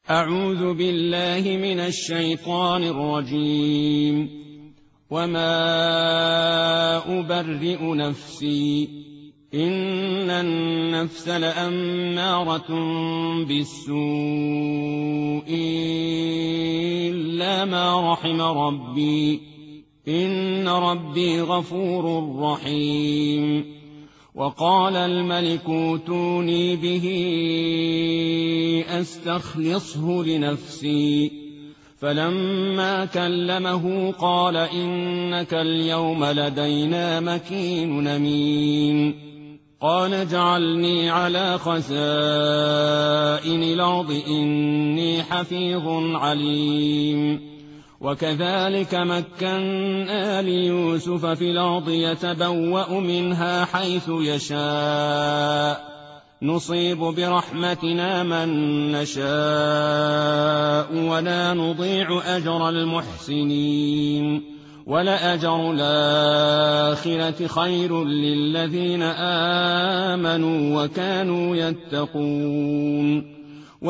أعوذ بالله من الشيطان الرجيم. وما أبرئ نفسي إن النفس لأمارة بالسوء إلا ما رحم ربي إن ربي غفور رحيم. وقال الملك ائتوني به أستخلصه لنفسي فلما كلمه قال إنك اليوم لدينا مكين أمين. قال اجعلني على خزائن الأرض إني حفيظ عليم. وكذلك مكنا ليوسف في الأرض يتبوأ منها حيث يشاء نصيب برحمتنا من نشاء ولا نضيع أجر المحسنين ولأجر الآخرة خير للذين آمنوا وكانوا يتقون.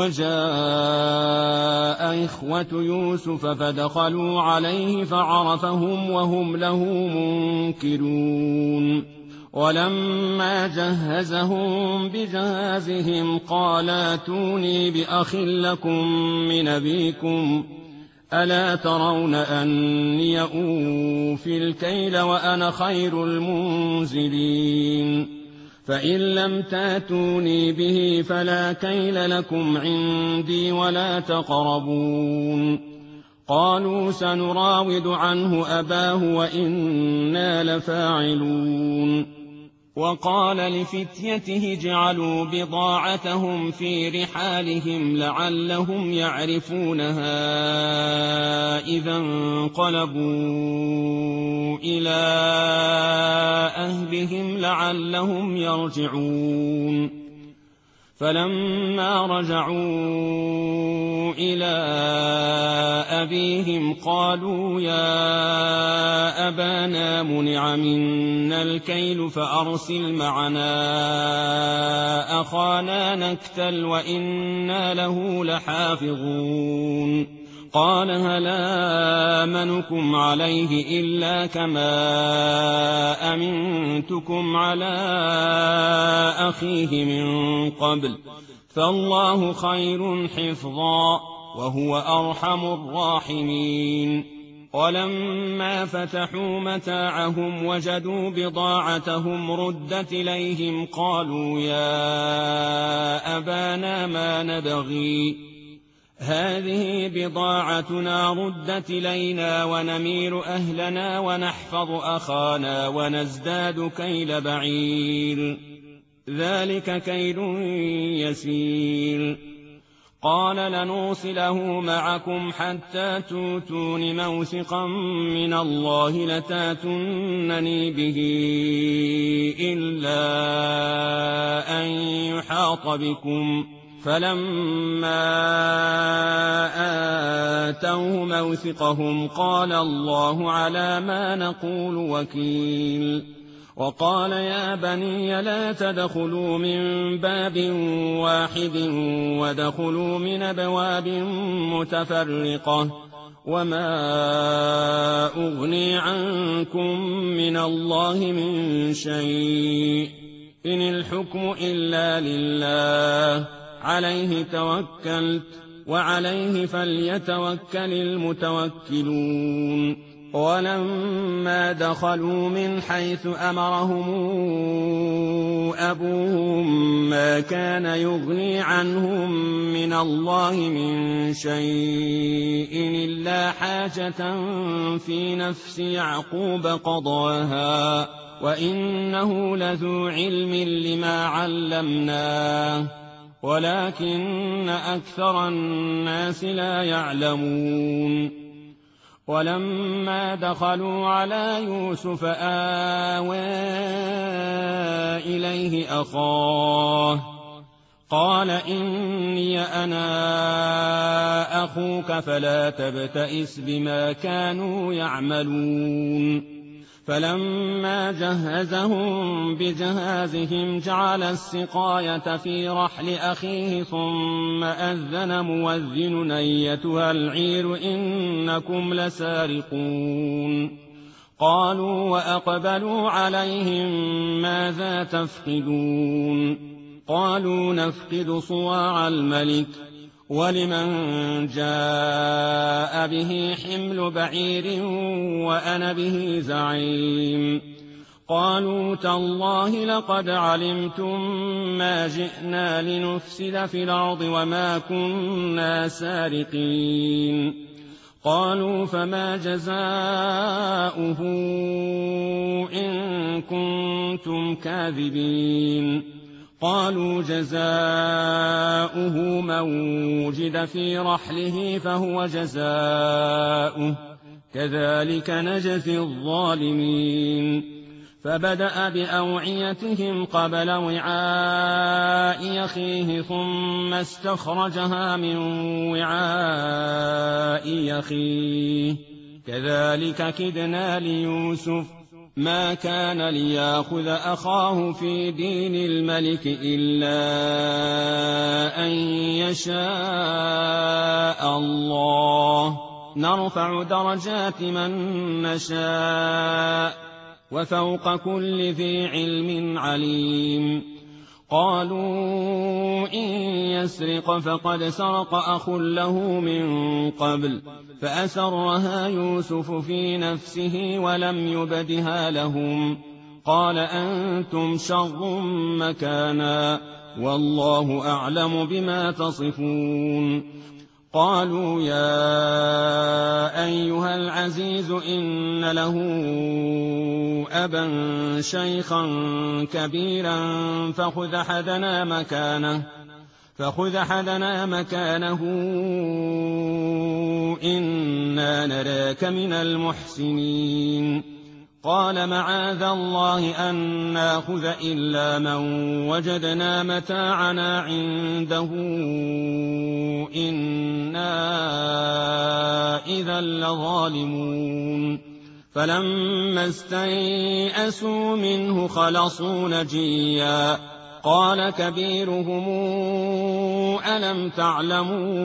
وجاء إخوة يوسف فدخلوا عليه فعرفهم وهم له منكرون. ولما جهزهم بجهازهم قال ائتوني بأخ لكم من أبيكم ألا ترون أني أوفي الكيل وأنا خير المنزلين. فإن لم تاتوني به فلا كيل لكم عندي ولا تقربون. قالوا سنراود عنه أباه وإنا لفاعلون. وقال لفتيته اجعلوا بضاعتهم في رحالهم لعلهم يعرفونها إذا انقلبوا إلى أهلهم لعلهم يرجعون. فلما رجعوا إلى أبيهم قالوا يا أبانا منع منا الكيل فأرسل معنا أخانا نكتل وإنا له لحافظون. قال هل آمنكم عليه إلا كما أمنتكم على أخيه من قبل فالله خير حفظا وهو أرحم الراحمين. ولما فتحوا متاعهم وجدوا بضاعتهم ردت إليهم قالوا يا أبانا ما نبغي هذه بضاعتنا ردت إلينا ونمير أهلنا ونحفظ أخانا ونزداد كيل بعير ذلك كيل يسير. قال لنرسله معكم حتى توتون موثقا من الله لتاتونني به إلا أن يحاط بكم. فلما آتوه موثقهم قال الله على ما نقول وكيل. وقال يا بني لا تدخلوا من باب واحد وادخلوا من أبواب متفرقة وما أغني عنكم من الله من شيء إن الحكم إلا لله عليه توكلت وعليه فليتوكل المتوكلون. ولما دخلوا من حيث أمرهم أبوهم ما كان يغني عنهم من الله من شيء إلا حاجة في نفس يعقوب قضاها وإنه لذو علم لما علمناه ولكن أكثر الناس لا يعلمون. ولما دخلوا على يوسف آوى إليه أخاه قال إني أنا أخوك فلا تبتئس بما كانوا يعملون. فلما جهزهم بجهازهم جعل السقاية في رحل أخيه ثم أذن مؤذن أيتها العير إنكم لسارقون قالوا وأقبلوا عليهم ماذا تفقدون قالوا نفقد صواع الملك ولمن جاء به حمل بعير وأنا به زعيم قالوا تالله لقد علمتم ما جئنا لنفسد في الأرض وما كنا سارقين قالوا فما جزاؤه إن كنتم كاذبين قالوا جزاؤه من وجد في رحله فهو جزاؤه كذلك نجزي الظالمين فبدأ بأوعيتهم قبل وعاء أخيه ثم استخرجها من وعاء أخيه كذلك كدنا ليوسف ما كان ليأخذ أخاه في دين الملك إلا أن يشاء الله نرفع درجات من نشاء وفوق كل ذي علم عليم قالوا إن يسرق فقد سرق أخ له من قبل فأسرها يوسف في نفسه ولم يبدها لهم قال أنتم شر مكانا والله أعلم بما تصفون قالوا يا أيها العزيز إن له أبا شيخا كبيرا فخذ أحدنا مكانه إنا نراك من المحسنين قال معاذ الله أن ناخذ إلا من وجدنا متاعنا عنده إنا إذا لظالمون فلما استيئسوا منه خلصوا نجيا قال كبيرهم ألم تعلموا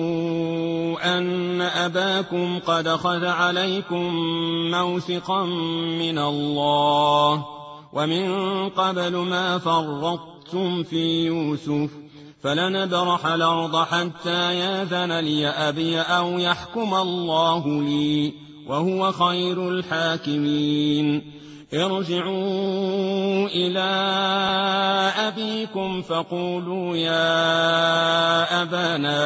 أن أباكم قد أخذ عليكم موثقا من الله ومن قبل ما فرطتم في يوسف فلنبرح الأرض حتى ياذن لي أبي أو يحكم الله لي وهو خير الحاكمين ارجعوا إلى أبيكم فقولوا يا أبانا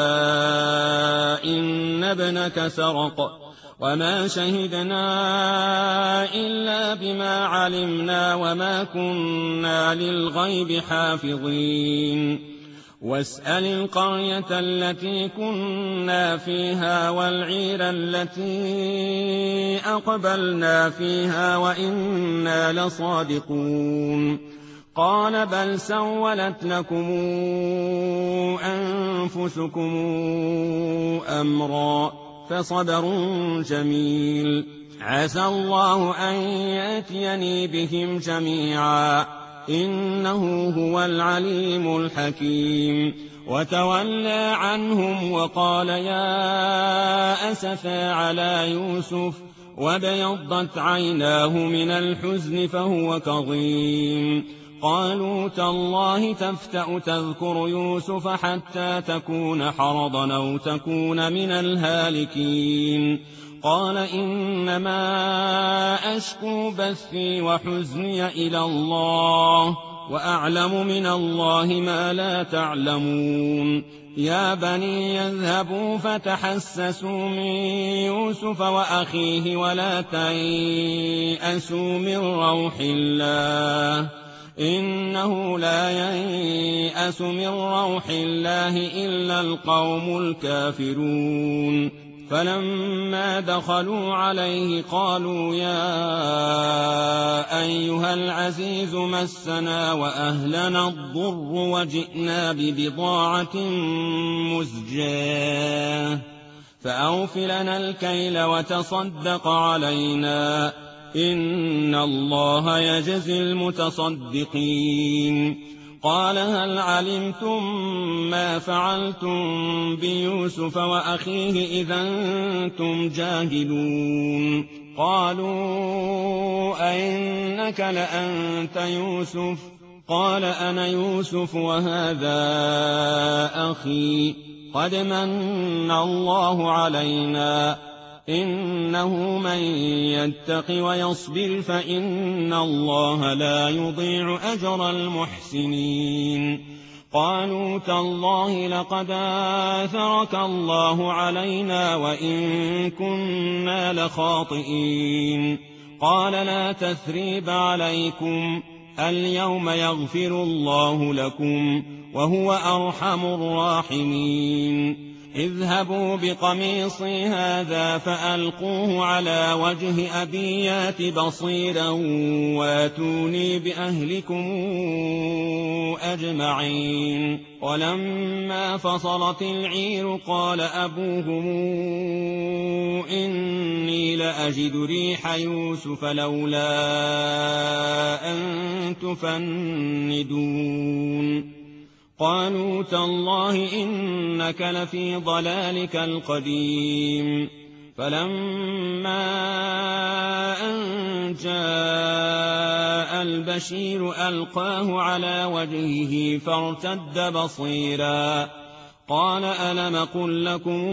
إن ابنك سرق وما شهدنا إلا بما علمنا وما كنا للغيب حافظين واسأل القرية التي كنا فيها والعير التي أقبلنا فيها وإنا لصادقون قال بل سولت لكم أنفسكم أمرا فصبر جميل عسى الله أن يأتيني بهم جميعا إنه هو العليم الحكيم وتولى عنهم وقال يا أسفا على يوسف وابيضت عيناه من الحزن فهو كظيم قالوا تالله تفتأ تذكر يوسف حتى تكون حرضا أو تكون من الهالكين قال إنما أشكو بثي وحزني إلى الله وأعلم من الله ما لا تعلمون يا بني يذهبوا فتحسسوا من يوسف وأخيه ولا تيأسوا من روح الله إنه لا ييأس من روح الله إلا القوم الكافرون فلما دخلوا عليه قالوا يا أيها العزيز مسنا وأهلنا الضر وجئنا ببضاعة مزجاة فأوف لنا الكيل وتصدق علينا إن الله يجزي المتصدقين قال هل علمتم ما فعلتم بيوسف وأخيه إذا أنتم جاهلون قالوا أئنك لأنت يوسف قال أنا يوسف وهذا أخي قد من الله علينا إنه من يتق ويصبر فإن الله لا يضيع أجر المحسنين قالوا تالله لقد آثرك الله علينا وإن كنا لخاطئين قال لا تثريب عليكم اليوم يغفر الله لكم وهو أرحم الراحمين اذهبوا بقميصي هذا فألقوه على وجه أبي يات بصيرا واتوني بأهلكم أجمعين ولما فصلت العير قال أبوهم إني لأجد ريح يوسف لولا أن تفندون قالوا تالله إنك لفي ضلالك القديم فلما أن جاء البشير ألقاه على وجهه فارتد بصيرا قال ألم قل لكم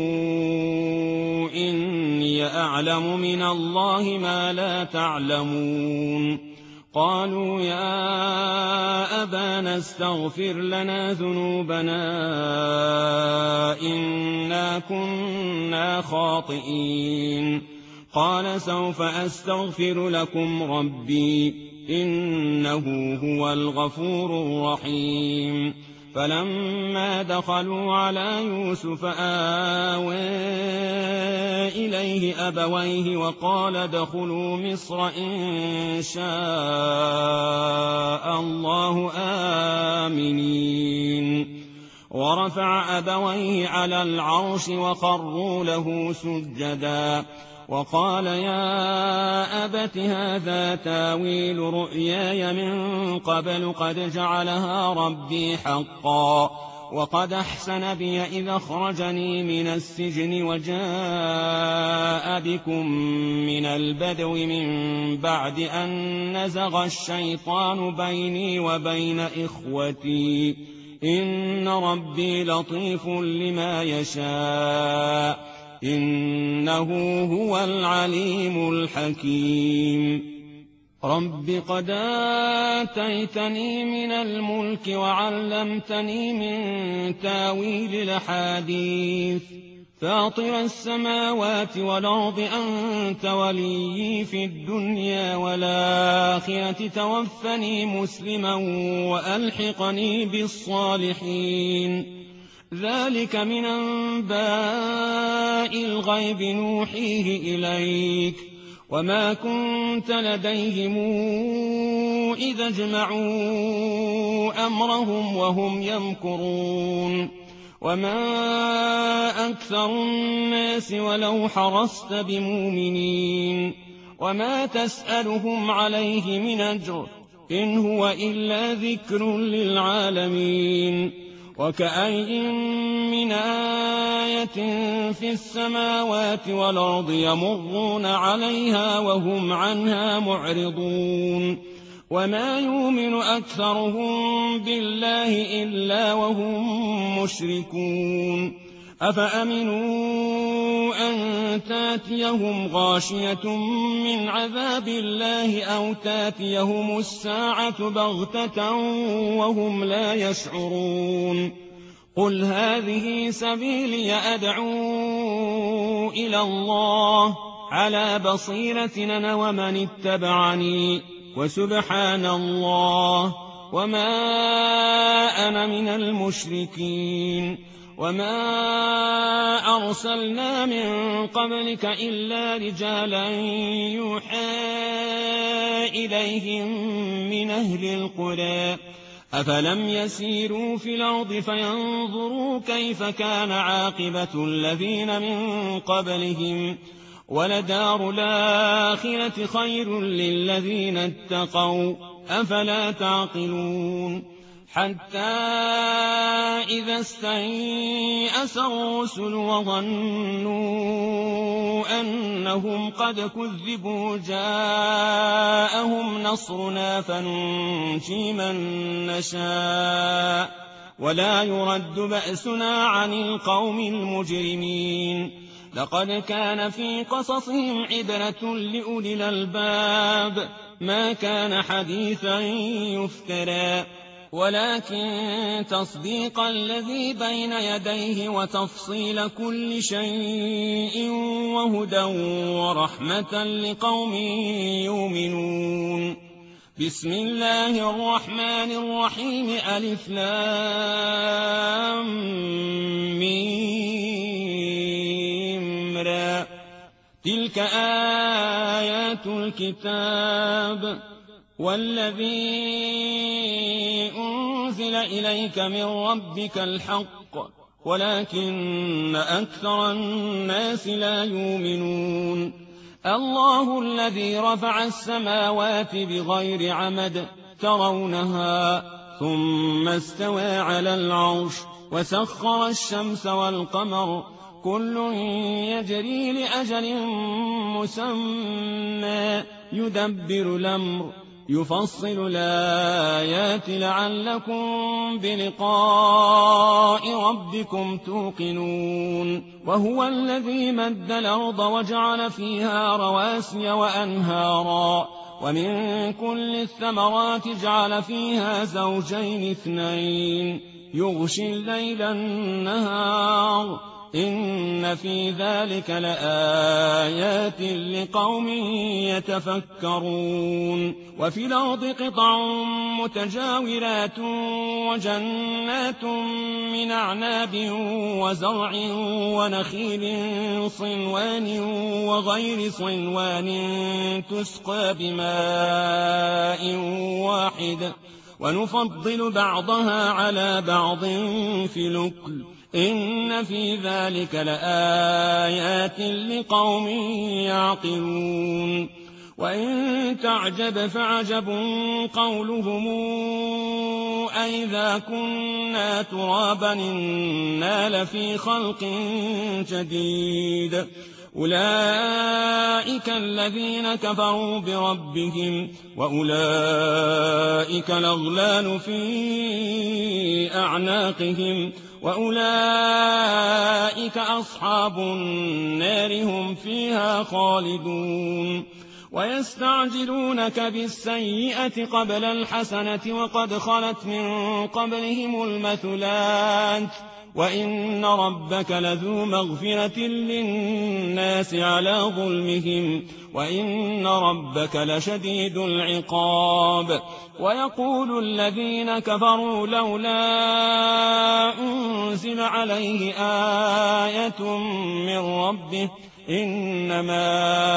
إني أعلم من الله ما لا تعلمون قالوا يا أبانا استغفر لنا ذنوبنا إنا كنا خاطئين قال سوف أستغفر لكم ربي إنه هو الغفور الرحيم فلما دخلوا على يوسف آوى إليه أبويه وقال ادخلوا مصر إن شاء الله آمنين ورفع أبويه على العرش وخروا له سجدا وقال يا أبت هذا تاويل رؤياي من قبل قد جعلها ربي حقا وقد أحسن بي إذا أخرجني من السجن وجاء بكم من البدو من بعد أن نزغ الشيطان بيني وبين إخوتي إن ربي لطيف لما يشاء إنه هو العليم الحكيم رب قد آتيتني من الملك وعلمتني من تاويل الأحاديث فاطر السماوات والأرض أنت وليي في الدنيا والآخرة توفني مسلما وألحقني بالصالحين ذلك من أنباء الغيب نوحيه إليك وما كنت لديهم إذا اجمعوا أمرهم وهم يمكرون وما أكثر الناس ولو حرصت بمؤمنين وما تسألهم عليه من أجر إن هو إلا ذكر للعالمين وكأي من آية في السماوات والأرض يمرون عليها وهم عنها معرضون وما يؤمن أكثرهم بالله إلا وهم مشركون أفأمنوا أن تاتيهم غاشية من عذاب الله أو تاتيهم الساعة بغتة وهم لا يشعرون قل هذه سبيلي أدعو إلى الله على بصيرة أنا ومن اتبعني وسبحان الله وما أنا من المشركين وما أرسلنا من قبلك إلا رجالا يوحى إليهم من أهل القرى أفلم يسيروا في الأرض فينظروا كيف كان عاقبة الذين من قبلهم ولدار الآخرة خير للذين اتقوا أفلا تعقلون حتى إذا استيأس الرسل وظنوا أنهم قد كذبوا جاءهم نصرنا فننجي من نشاء ولا يرد بأسنا عن القوم المجرمين لقد كان في قصصهم عبرة لأولي الألباب ما كان حديثا يفترى ولكن تصديق الذي بين يديه وتفصيل كل شيء وهدى ورحمة لقوم يؤمنون بسم الله الرحمن الرحيم ألف لام ميم را تلك آيات الكتاب والذي أنزل إليك من ربك الحق ولكن أكثر الناس لا يؤمنون الله الذي رفع السماوات بغير عمد ترونها ثم استوى على العرش وسخر الشمس والقمر كل يجري لأجل مسمى يدبر الأمر يفصل الآيات لعلكم بلقاء ربكم توقنون وهو الذي مد الأرض وجعل فيها رواسي وأنهارا ومن كل الثمرات جعل فيها زوجين اثنين يغشي الليل النهار إن في ذلك لآيات لقوم يتفكرون وفي الأرض قطع متجاورات وجنات من أعناب وزرع ونخيل صنوان وغير صنوان تسقى بماء واحد ونفضل بعضها على بعض في الأكل إن في ذلك لآيات لقوم يعقلون وإن تعجب فعجب قولهم أئذا كنا ترابا إنا لفي خلق جديد أولئك الذين كفروا بربهم وأولئك الأغلال في أعناقهم وأولئك أصحاب النار هم فيها خالدون ويستعجلونك بالسيئة قبل الحسنة وقد خلت من قبلهم المثلات وإن ربك لذو مغفرة للناس على ظلمهم وإن ربك لشديد العقاب ويقول الذين كفروا لولا أنزل عليه آية من ربه إنما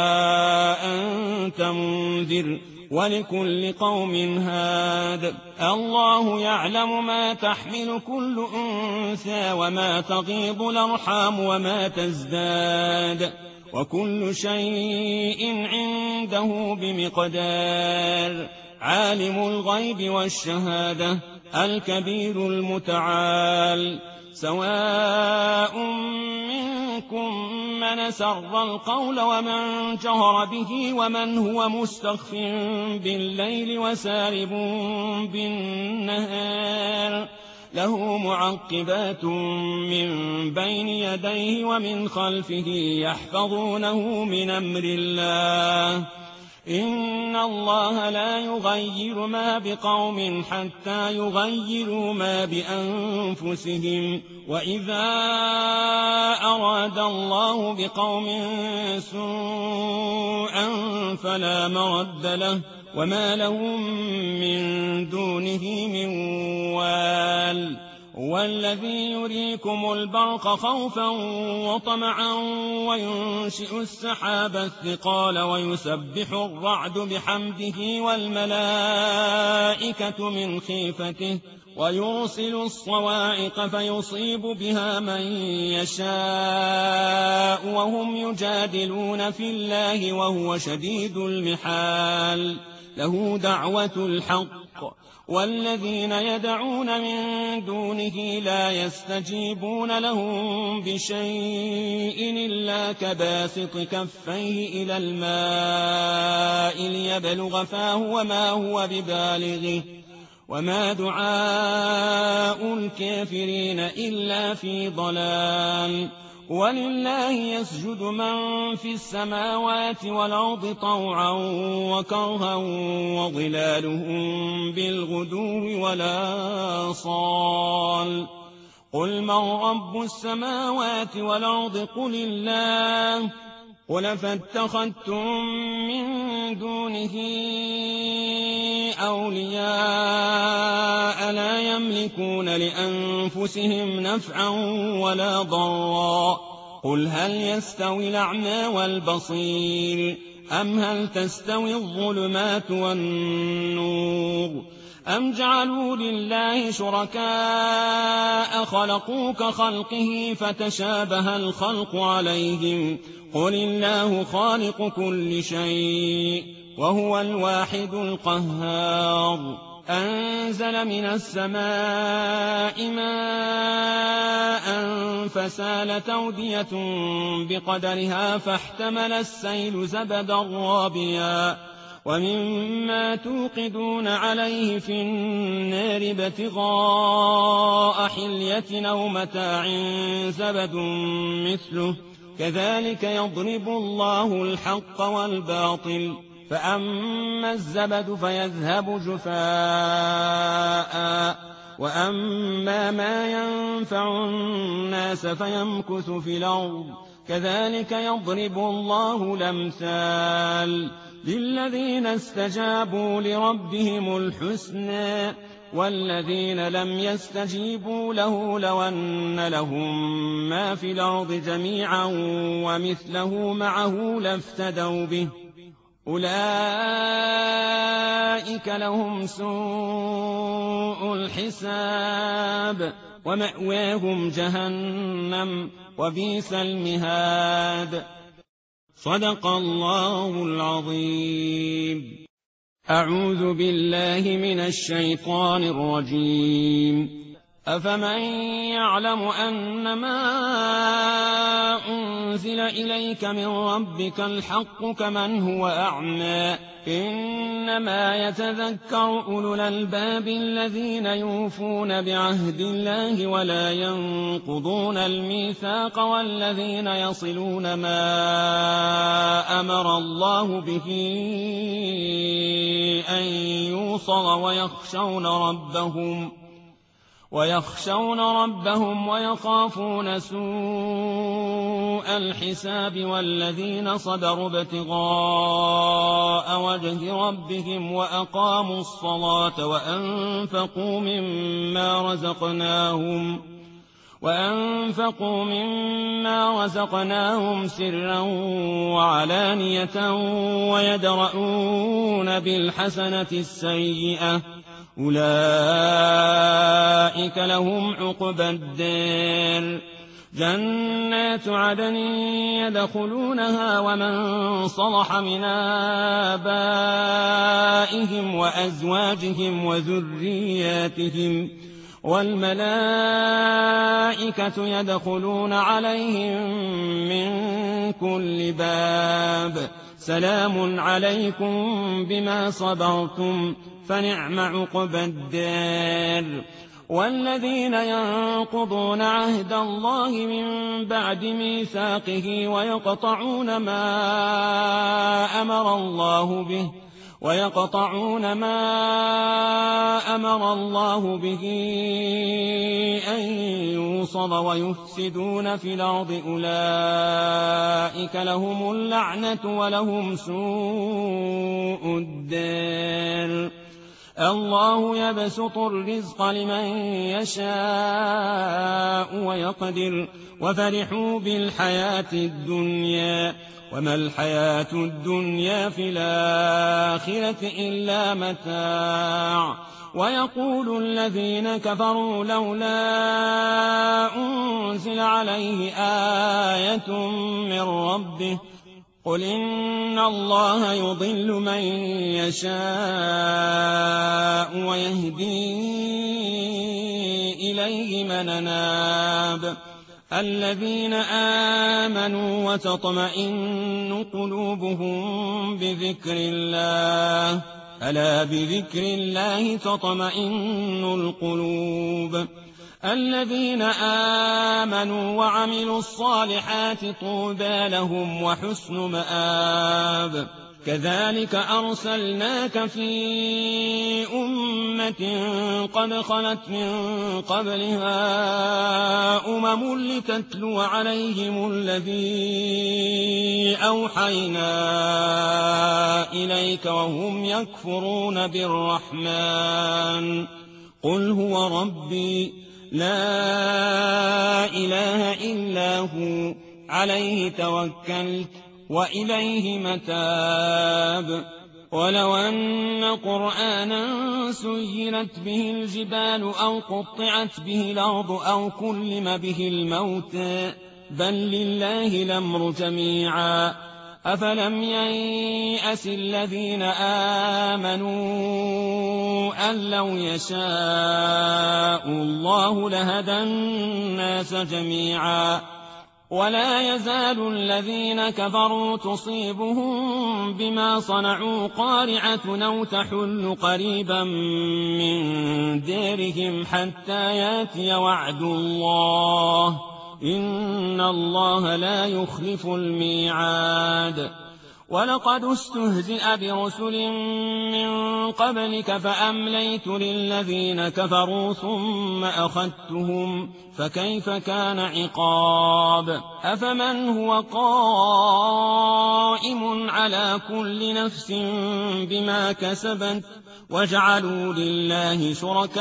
أنت منذر ولكل قوم هاد الله يعلم ما تحمل كل أنثى وما تغيض الأرحام وما تزداد وكل شيء عنده بمقدار عالم الغيب والشهادة الكبير المتعال سواء منكم من سر القول ومن جهر به ومن هو مستخف بالليل وسارب بالنهار له معقبات من بين يديه ومن خلفه يحفظونه من أمر الله إن الله لا يغير ما بقوم حتى يغيروا ما بأنفسهم وإذا أراد الله بقوم سوءا فلا مرد له وما لهم من دونه من وال والذي يريكم البرق خوفا وطمعا وينشئ السحاب الثقال ويسبح الرعد بحمده والملائكة من خيفته ويرسل الصواعق فيصيب بها من يشاء وهم يجادلون في الله وهو شديد المحال له دعوة الحق والذين يدعون من دونه لا يستجيبون لهم بشيء إلا كباسط كفيه إلى الماء ليبلغ فاه وما هو ببالغه وما دعاء الكافرين إلا في ضلال ولله يسجد من في السماوات والأرض طوعا وكرها وظلالهم بالغدو والآصال قل من رب السماوات والأرض قل الله قل فاتخذتم من دونه أولياء لا يملكون لأنفسهم نفعا ولا ضرا قل هل يستوي الأعمى والبصير أم هل تستوي الظلمات والنور أم جعلوا لله شركاء خلقوا كخلقه فتشابه الخلق عليهم قل الله خالق كل شيء وهو الواحد القهار أنزل من السماء ماء فسالت أودية بقدرها فاحتمل السيل زبدا رابيا ومما توقدون عليه في النار ابتغاء حلية أو متاع زبد مثله كذلك يضرب الله الحق والباطل فأما الزبد فيذهب جفاء وأما ما ينفع الناس فيمكث في الأرض كذلك يضرب الله الأمثال للذين استجابوا لربهم الحسنى والذين لم يستجيبوا له لو أن لهم ما في الأرض جميعا ومثله معه لافتدوا به أولئك لهم سوء الحساب ومأواهم جهنم وبئس المهاد صدق الله العظيم. أعوذ بالله من الشيطان الرجيم. أفمن يعلم أنما أنزل إليك من ربك الحق كمن هو أعمى إنما يتذكر أولو الألباب الذين يوفون بعهد الله ولا ينقضون الميثاق والذين يصلون ما أمر الله به أن يوصل ويخشون ربهم ويخافون سوء الحساب والذين صبروا ابتغاء وجه ربهم وأقاموا الصلاة وأنفقوا مما رزقناهم سرا وعلانية ويدرؤون بالحسنة السيئة أولئك لهم عقبى الدار جنات عدن يدخلونها ومن صلح من آبائهم وأزواجهم وذرياتهم والملائكة يدخلون عليهم من كل باب سلام عليكم بما صبرتم فنعم عقبى الدار والذين ينقضون عهد الله من بعد ميثاقه ويقطعون ما أمر الله به أن يوصل ويفسدون في الأرض أولئك لهم اللعنة ولهم سوء الدار الله يبسط الرزق لمن يشاء ويقدر وفرحوا بالحياة الدنيا وما الحياة الدنيا في الآخرة إلا متاع ويقول الذين كفروا لولا أنزل عليه آية من ربه قل إن الله يضل من يشاء ويهدي إليه من أناب الذين آمنوا وتطمئن قلوبهم بذكر الله ألا بذكر الله تطمئن القلوب الذين آمنوا وعملوا الصالحات طوبى لهم وحسن مآب كذلك أرسلناك في أمة قد خلت من قبلها لتتلو عليهم الذي أوحينا إليك وهم يكفرون بالرحمن قل هو ربي لا إله إلا هو عليه توكلت وإليه متاب ولو أن قرآنا سيرت به الجبال أو قطعت به الأرض أو كلم به الموتى بل لله الأمر جميعا أفلم ييأس الذين آمنوا أن لو يشاء الله لهدى الناس جميعا ولا يزال الذين كفروا تصيبهم بما صنعوا قارعة أو تحل قريبا من ديرهم حتى ياتي وعد الله إن الله لا يخلف الميعاد ولقد استهزئ برسل من قبلك فأمليت للذين كفروا ثم أخذتهم فكيف كان عقاب أفمن هو قائم على كل نفس بما كسبت وجعلوا لله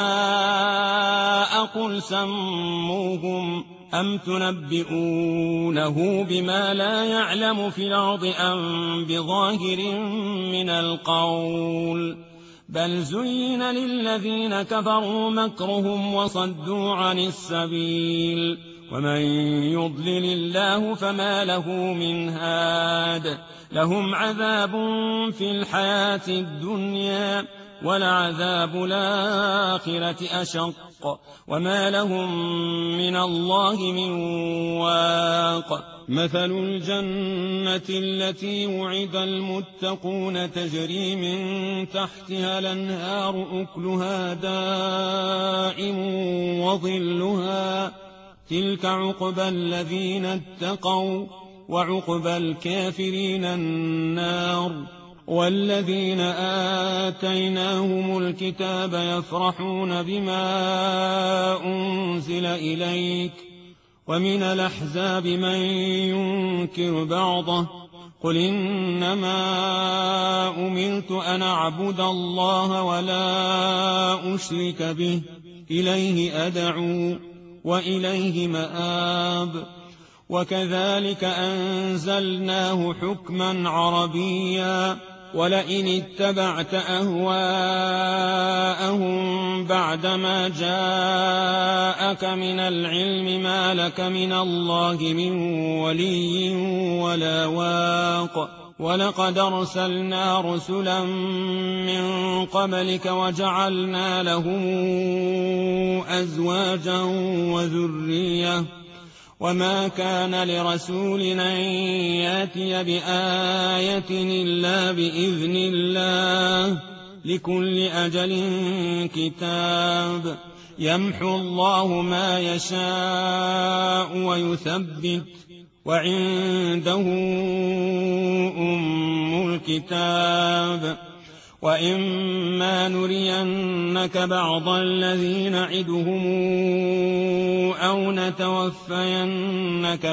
شركاء قل سموهم أم تنبئونه بما لا يعلم في الأرض أم بظاهر من القول بل زين للذين كفروا مكرهم وصدوا عن السبيل ومن يضلل الله فما له من هاد لهم عذاب في الحياة الدنيا ولعذاب الآخرة أشق وما لهم من الله من واق مثل الجنة التي وعد المتقون تجري من تحتها الأنهار أكلها دائم وظلها تلك عقبى الذين اتقوا وعقبى الكافرين النار والذين آتيناهم الكتاب يفرحون بما أنزل إليك ومن الأحزاب من ينكر بعضه قل إنما أمرت أن أعبد الله ولا أشرك به إليه أدعو وإليه مآب وكذلك أنزلناه حكما عربيا ولئن اتبعت أهواءهم بعدما جاءك من العلم ما لك من الله من ولي ولا واق ولقد أرسلنا رسلا من قبلك وجعلنا لهم أزواجا وذرية وما كان لرسول أن يأتي بآية إلا بإذن الله لكل أجل كتاب يمحو الله ما يشاء ويثبت وعنده أم الكتاب وإما نرينك بعض الذي نعدهم أو نتوفينك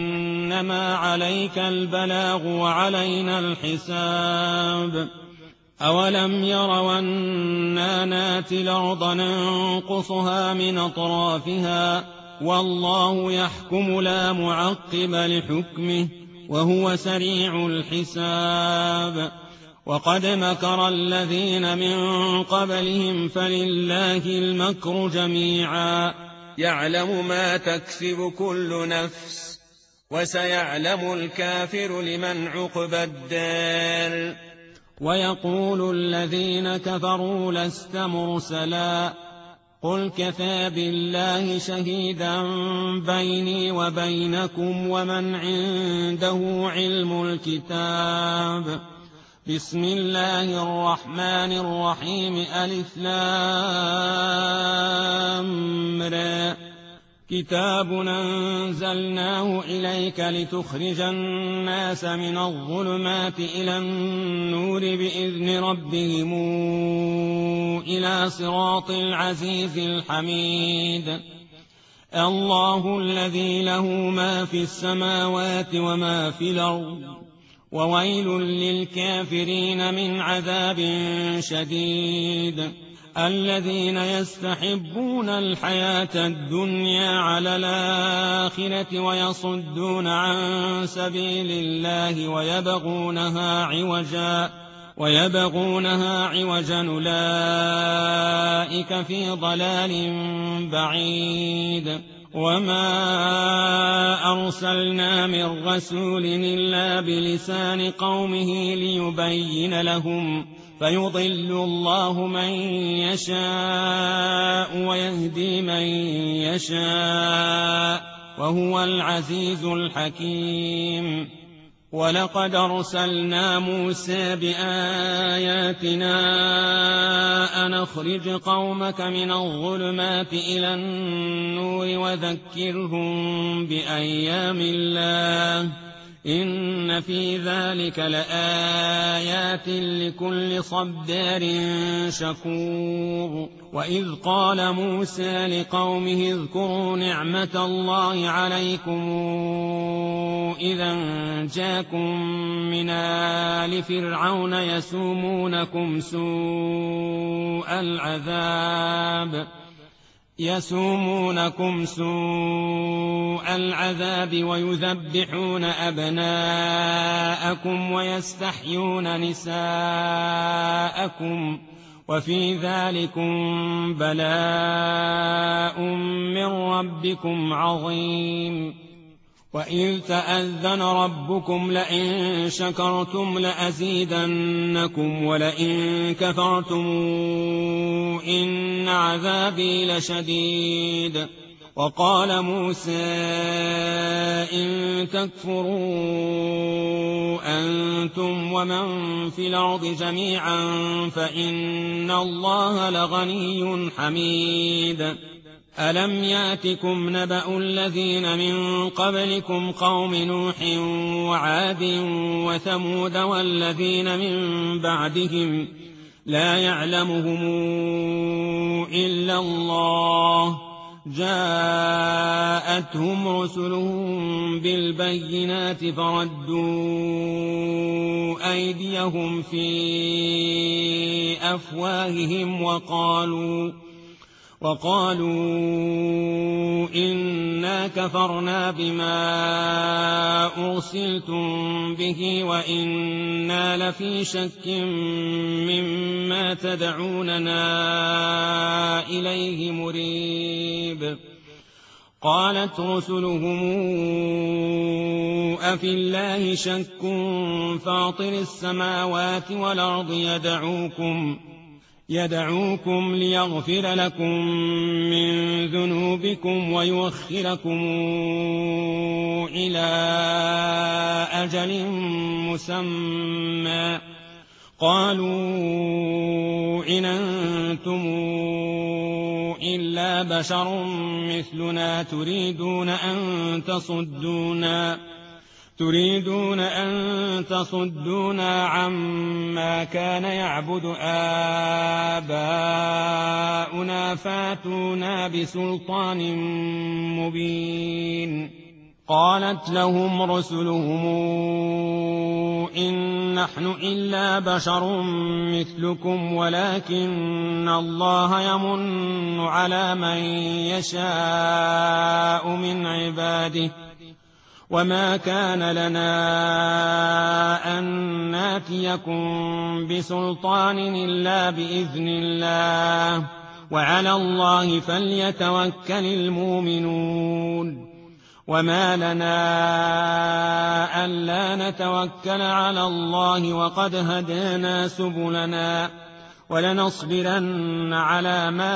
فإنما عليك البلاغ وعلينا الحساب أولم يروا أنا ناتي الأرض ننقصها من أطرافها والله يحكم لا معقب لحكمه وهو سريع الحساب وقد مكر الذين من قبلهم فلله المكر جميعا يعلم ما تكسب كل نفس وسيعلم الكافر لمن عقبى الدار ويقول الذين كفروا لست مرسلا قل كفى بالله شهيدا بيني وبينكم ومن عنده علم الكتاب بسم الله الرحمن الرحيم ألف لام را كتاب أنزلناه إليك لتخرج الناس من الظلمات إلى النور بإذن ربهم إلى صراط العزيز الحميد الله الذي له ما في السماوات وما في الأرض وويل للكافرين من عذاب شديد الذين يستحبون الحياة الدنيا على الآخرة ويصدون عن سبيل الله ويبغونها عوجا أولئك في ضلال بعيد وما أرسلنا من رسول إلا بلسان قومه ليبين لهم فيضل الله من يشاء ويهدي من يشاء وهو العزيز الحكيم ولقد أرسلنا موسى بآياتنا أن أخرج قومك من الظلمات إلى النور وذكرهم بأيام الله إن في ذلك لآيات لكل صبار شكور وإذ قال موسى لقومه اذكروا نعمة الله عليكم إذا جاءكم من آل فرعون يسومونكم سوء العذاب ويذبحون أبناءكم ويستحيون نساءكم وفي ذلكم بلاء من ربكم عظيم وإذ تأذن ربكم لئن شكرتم لأزيدنكم ولئن كفرتم إن عذابي لشديد وقال موسى إن تكفروا أنتم ومن في الأرض جميعا فإن الله لغني حميد ألم ياتكم نبأ الذين من قبلكم قوم نوح وعاد وثمود والذين من بعدهم لا يعلمهم إلا الله جاءتهم رسلهم بالبينات فردوا أيديهم في أفواههم وقالوا إنا كفرنا بما أرسلتم به وإنا لفي شك مما تدعوننا إليه مريب قالت رسلهم أفي الله شك فاطر السماوات والأرض يدعوكم ليغفر لكم من ذنوبكم ويؤخركم إلى أجل مسمى قالوا إن أنتم إلا بشر مثلنا تريدون أن تصدونا عما كان يعبد آباؤنا فاتونا بسلطان مبين قالت لهم رسلهم إن نحن إلا بشر مثلكم ولكن الله يمن على من يشاء من عباده وما كان لنا أن ناتيكم بسلطان إلا بإذن الله وعلى الله فليتوكل المؤمنون وما لنا ألا نتوكل على الله وقد هدانا سبلنا ولنصبرن على ما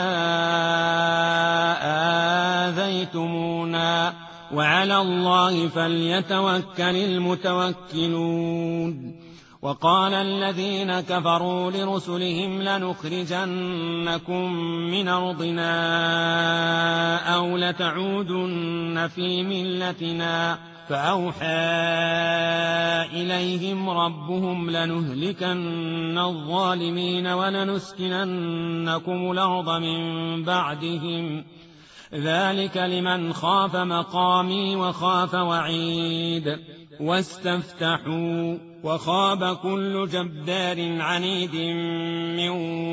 آذيتمونا وعلى الله فليتوكل المتوكلون وقال الذين كفروا لرسلهم لنخرجنكم من أرضنا أو لتعودن في ملتنا فأوحى إليهم ربهم لنهلكن الظالمين ولنسكننكم الأرض من بعدهم ذلك لمن خاف مقامي وخاف وعيد واستفتحوا وخاب كل جبار عنيد من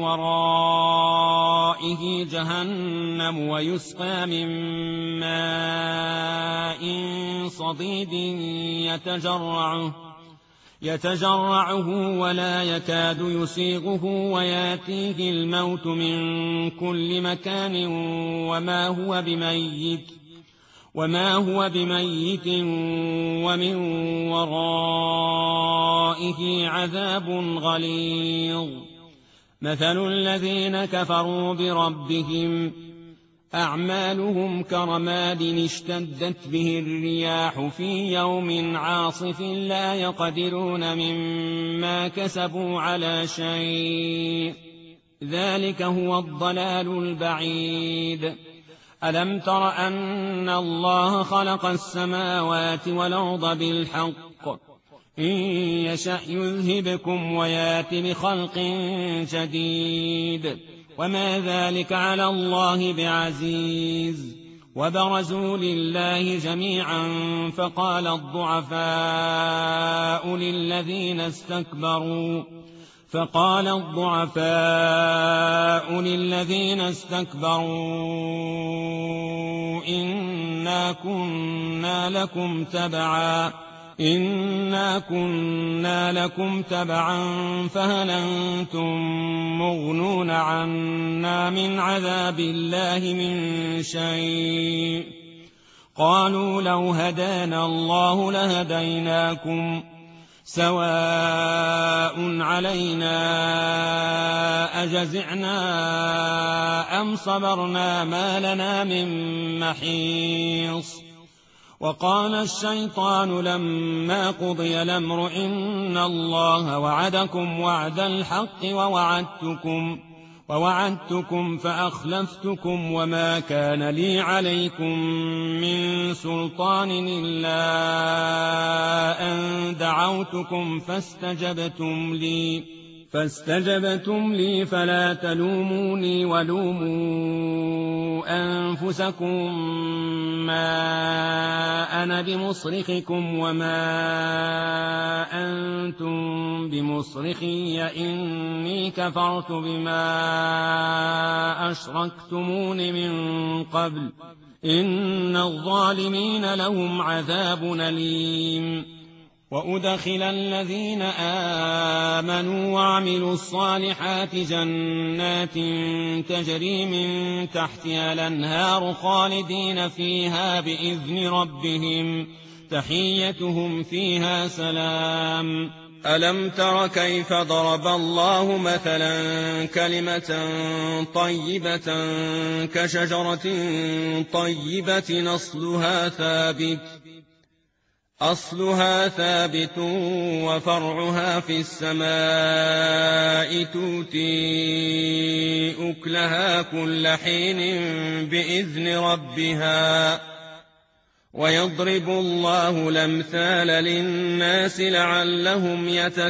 ورائه جهنم ويسقى من ماء صديد يتجرعه ولا يكاد يسيغه وياتيه الموت من كل مكان وما هو بميت ومن ورائه عذاب غليظ مثل الذين كفروا بربهم أعمالهم كرماد اشتدت به الرياح في يوم عاصف لا يقدرون مما كسبوا على شيء ذلك هو الضلال البعيد ألم تر أن الله خلق السماوات والأرض بالحق إن يشأ يذهبكم ويات بخلق جديد وما ذلك على الله بعزيز وبرزوا لله جميعا فقال الضعفاء للذين استكبروا إنا كنا لكم تبعا فهل أنتم مغنون عنا من عذاب الله من شيء قالوا لو هدانا الله لهديناكم سواء علينا أجزعنا أم صبرنا ما لنا من محيص وقال الشيطان لما قضي الأمر إن الله وعدكم وعد الحق ووعدتكم فأخلفتكم وما كان لي عليكم من سلطان إلا أن دعوتكم فاستجبتم لي فلا تلوموني ولوموا أنفسكم ما أنا بمصرخكم وما أنتم بمصرخي إني كفرت بما أشركتمون من قبل إن الظالمين لهم عذاب أليم وأدخل الذين آمنوا وعملوا الصالحات جنات تجري من تحتها الأنهار خالدين فيها بإذن ربهم تحيتهم فيها سلام ألم تر كيف ضرب الله مثلا كلمة طيبة كشجرة طيبة أصلها ثابت وفرعها في السماء تؤتي أكلها كل حين بإذن ربها ويضرب الله الأمثال للناس لعلهم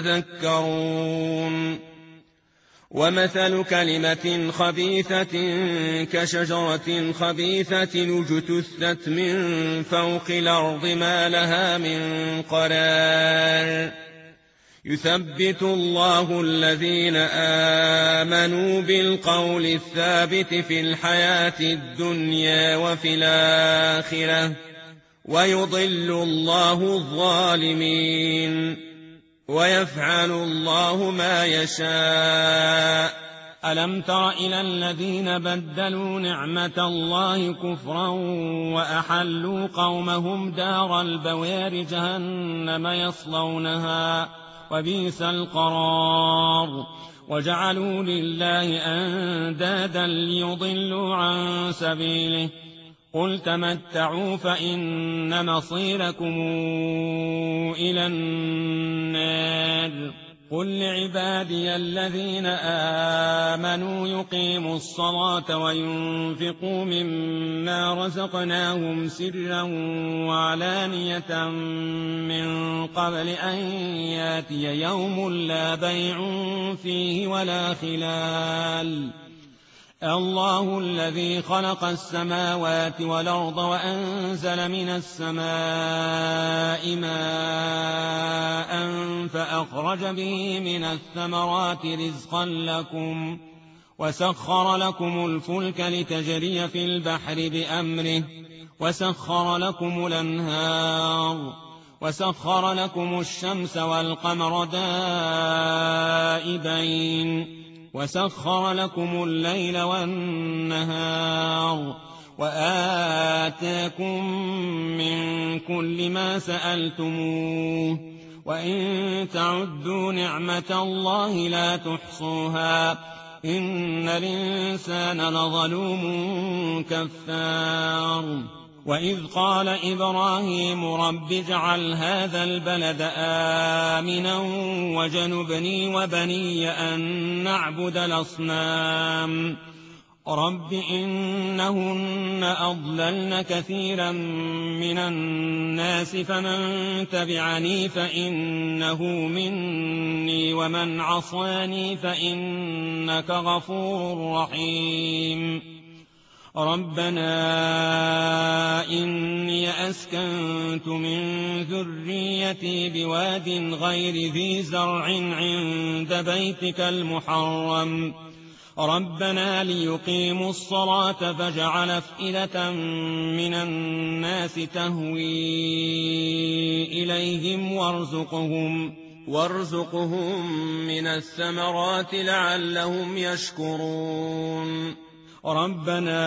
يتذكرون ومثل كلمة خبيثة كشجرة خبيثة اجتثت من فوق الأرض ما لها من قرار يثبت الله الذين آمنوا بالقول الثابت في الحياة الدنيا وفي الآخرة ويضل الله الظالمين ويفعل الله ما يشاء. ألم تر إلى الذين بدلوا نعمة الله كفرا وأحلوا قومهم دار البوار جهنم يصلونها وبئس القرار وجعلوا لله أندادا ليضلوا عن سبيله قل تمتعوا فإن مصيركم إلى النار. قل لعبادي الذين آمنوا يقيموا الصلاة وينفقوا مما رزقناهم سرا وعلانية من قبل أن ياتي يوم لا بيع فيه ولا خلال. الله الذي خلق السماوات والأرض وأنزل من السماء ماء فأخرج به من الثمرات رزقا لكم وسخر لكم الفلك لتجري في البحر بأمره وسخر لكم الأنهار وسخر لكم الشمس والقمر دائبين وسخر لكم الليل والنهار وآتاكم من كل ما سألتموه وإن تعدوا نعمة الله لا تحصوها إن الإنسان لظلوم كفار. وإذ قال إبراهيم رب اجعل هذا البلد آمنا وجنبني وبني أن نعبد الأصنام رب إنهن أضللن كثيرا من الناس فمن تبعني فإنه مني ومن عصاني فإنك غفور رحيم. ربنا إني أسكنت من ذريتي بواد غير ذي زرع عند بيتك المحرم ربنا ليقيموا الصلاة فاجعل أفئدة من الناس تهوي إليهم وارزقهم من الثمرات لعلهم يشكرون. ربنا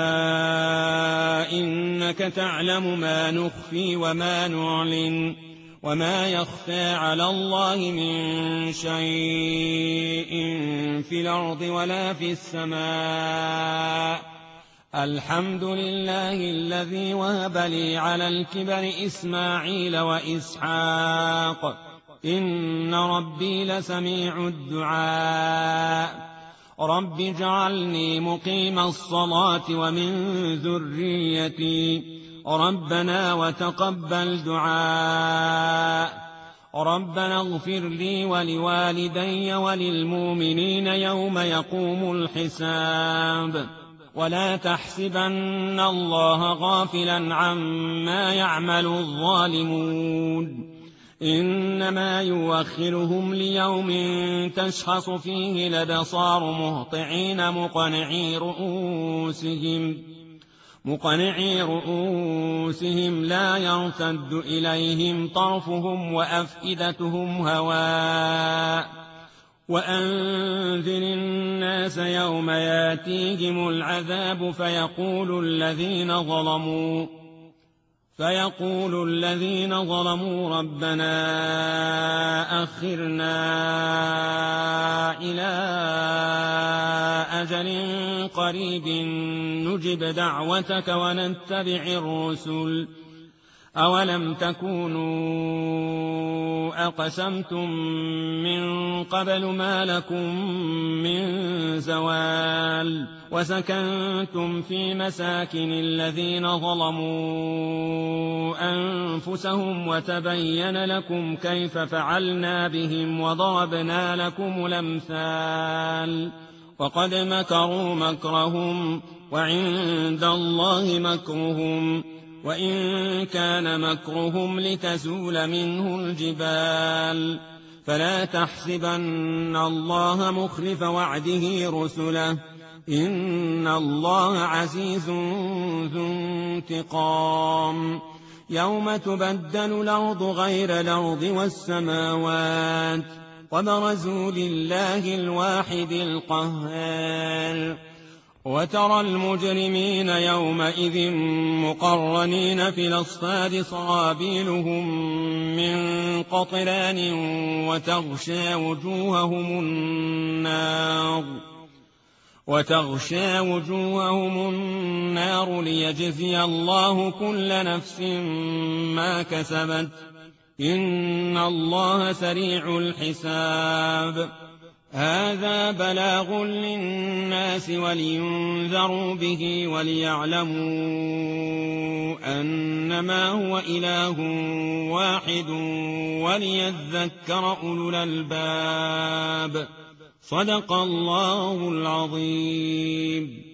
إنك تعلم ما نخفي وما نعلن وما يخفى على الله من شيء في الأرض ولا في السماء. الحمد لله الذي وهب لي على الكبر إسماعيل وإسحاق إن ربي لسميع الدعاء. رب اجعلني مقيم الصلاة ومن ذريتي ربنا وتقبل دعاء. ربنا اغفر لي ولوالدي وللمؤمنين يوم يقوم الحساب. ولا تحسبن الله غافلا عما يعمل الظالمون إنما يؤخرهم ليوم تشخص فيه الأبصار مهطعين مقنعي رؤوسهم لا يرتد إليهم طرفهم وأفئدتهم هواء. وأنذر الناس يوم ياتيهم العذاب فيقول الذين ظلموا ربنا أخرنا إلى أجل قريب نجب دعوتك ونتبع الرسل أولم تكونوا أقسمتم من قبل ما لكم من زوال وسكنتم في مساكن الذين ظلموا أنفسهم وتبين لكم كيف فعلنا بهم وضربنا لكم الأمثال وقد مكروا مكرهم وعند الله مكرهم وإن كان مكرهم لتزول منه الجبال فلا تحسبن الله مخلف وعده رسله إن الله عزيز ذو انتقام يوم تبدل الأرض غير الأرض والسماوات وبرزوا لله الواحد القهار وترى المجرمين يومئذ مقرنين في الأصفاد صرابيلهم من قطران وتغشى وجوههم النار ليجزي الله كل نفس ما كسبت إن الله سريع الحساب هذا بلاغ للناس ولينذروا به وليعلموا أنما هو إله واحد وليذكر أولو الألباب صدق الله العظيم.